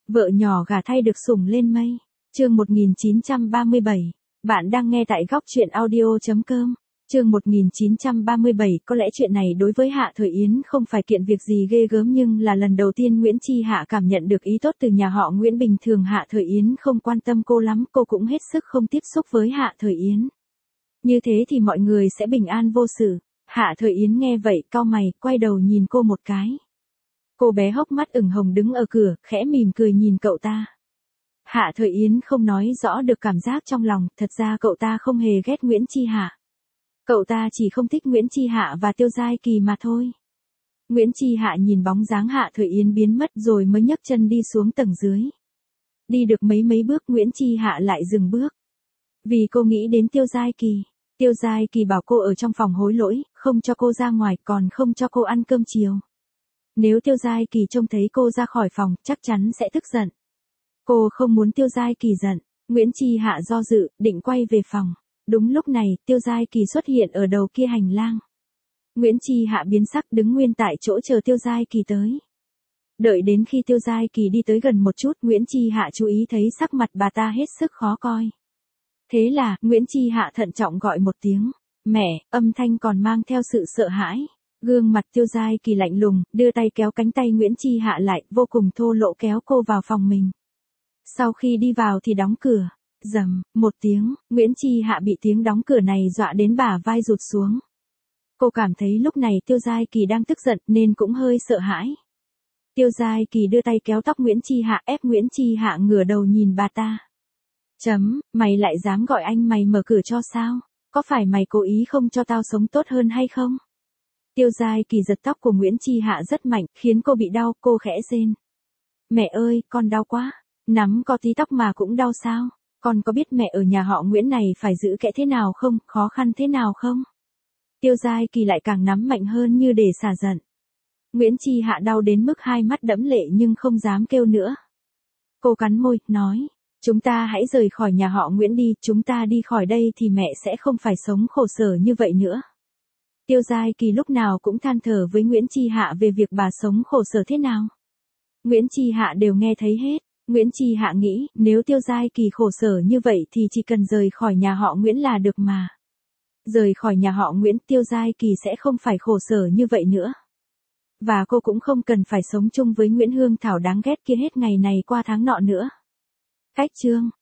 Vợ nhỏ gả thay được sủng lên mây. Chương 1937. Bạn đang nghe tại góc truyện audio.com. Chương 1937. Có lẽ chuyện này đối với Hạ Thời Yến không phải kiện việc gì ghê gớm, nhưng là lần đầu tiên Nguyễn Chi Hạ cảm nhận được ý tốt từ nhà họ Nguyễn. Bình thường Hạ Thời Yến không quan tâm cô lắm, cô cũng hết sức không tiếp xúc với Hạ Thời Yến. Như thế thì mọi người sẽ bình an vô sự. Hạ Thời Yến nghe vậy cau mày, quay đầu nhìn cô một cái. Cô bé hốc mắt ửng hồng đứng ở cửa, khẽ mỉm cười nhìn cậu ta. Hạ Thời Yến không nói rõ được cảm giác trong lòng, thật ra cậu ta không hề ghét Nguyễn Chi Hạ. Cậu ta chỉ không thích Nguyễn Chi Hạ và Tiêu Giai Kỳ mà thôi. Nguyễn Chi Hạ nhìn bóng dáng Hạ Thời Yến biến mất rồi mới nhấc chân đi xuống tầng dưới. Đi được mấy bước Nguyễn Chi Hạ lại dừng bước. Vì cô nghĩ đến Tiêu Giai Kỳ. Tiêu Giai Kỳ bảo cô ở trong phòng hối lỗi, không cho cô ra ngoài, còn không cho cô ăn cơm chiều. Nếu Tiêu Giai Kỳ trông thấy cô ra khỏi phòng, chắc chắn sẽ tức giận. Cô không muốn Tiêu Giai Kỳ giận. Nguyễn Chi Hạ do dự, định quay về phòng. Đúng lúc này, Tiêu Giai Kỳ xuất hiện ở đầu kia hành lang. Nguyễn Chi Hạ biến sắc đứng nguyên tại chỗ chờ Tiêu Giai Kỳ tới. Đợi đến khi Tiêu Giai Kỳ đi tới gần một chút, Nguyễn Chi Hạ chú ý thấy sắc mặt bà ta hết sức khó coi. Thế là, Nguyễn Chi Hạ thận trọng gọi một tiếng. Mẹ, âm thanh còn mang theo sự sợ hãi. Gương mặt Tiêu Giai Kỳ lạnh lùng, đưa tay kéo cánh tay Nguyễn Chi Hạ lại, vô cùng thô lỗ kéo cô vào phòng mình. Sau khi đi vào thì đóng cửa. Rầm, một tiếng, Nguyễn Chi Hạ bị tiếng đóng cửa này dọa đến bả vai rụt xuống. Cô cảm thấy lúc này Tiêu Giai Kỳ đang tức giận nên cũng hơi sợ hãi. Tiêu Giai Kỳ đưa tay kéo tóc Nguyễn Chi Hạ, ép Nguyễn Chi Hạ ngửa đầu nhìn bà ta. Mày lại dám gọi anh mày mở cửa cho sao? Có phải mày cố ý không cho tao sống tốt hơn hay không? Tiêu Giai Kỳ giật tóc của Nguyễn Chi Hạ rất mạnh, khiến cô bị đau, cô khẽ rên. Mẹ ơi, con đau quá. Nắm có tí tóc mà cũng đau sao? Con có biết mẹ ở nhà họ Nguyễn này phải giữ kẽ thế nào không, khó khăn thế nào không? Tiêu Giai Kỳ lại càng nắm mạnh hơn như để xả giận. Nguyễn Chi Hạ đau đến mức hai mắt đẫm lệ nhưng không dám kêu nữa. Cô cắn môi, nói. Chúng ta hãy rời khỏi nhà họ Nguyễn đi, chúng ta đi khỏi đây thì mẹ sẽ không phải sống khổ sở như vậy nữa. Tiêu Giai Kỳ lúc nào cũng than thở với Nguyễn Chi Hạ về việc bà sống khổ sở thế nào. Nguyễn Chi Hạ đều nghe thấy hết. Nguyễn Chi Hạ nghĩ, nếu Tiêu Giai Kỳ khổ sở như vậy thì chỉ cần rời khỏi nhà họ Nguyễn là được mà. Rời khỏi nhà họ Nguyễn, Tiêu Giai Kỳ sẽ không phải khổ sở như vậy nữa. Và cô cũng không cần phải sống chung với Nguyễn Hương Thảo đáng ghét kia hết ngày này qua tháng nọ nữa. Cách chương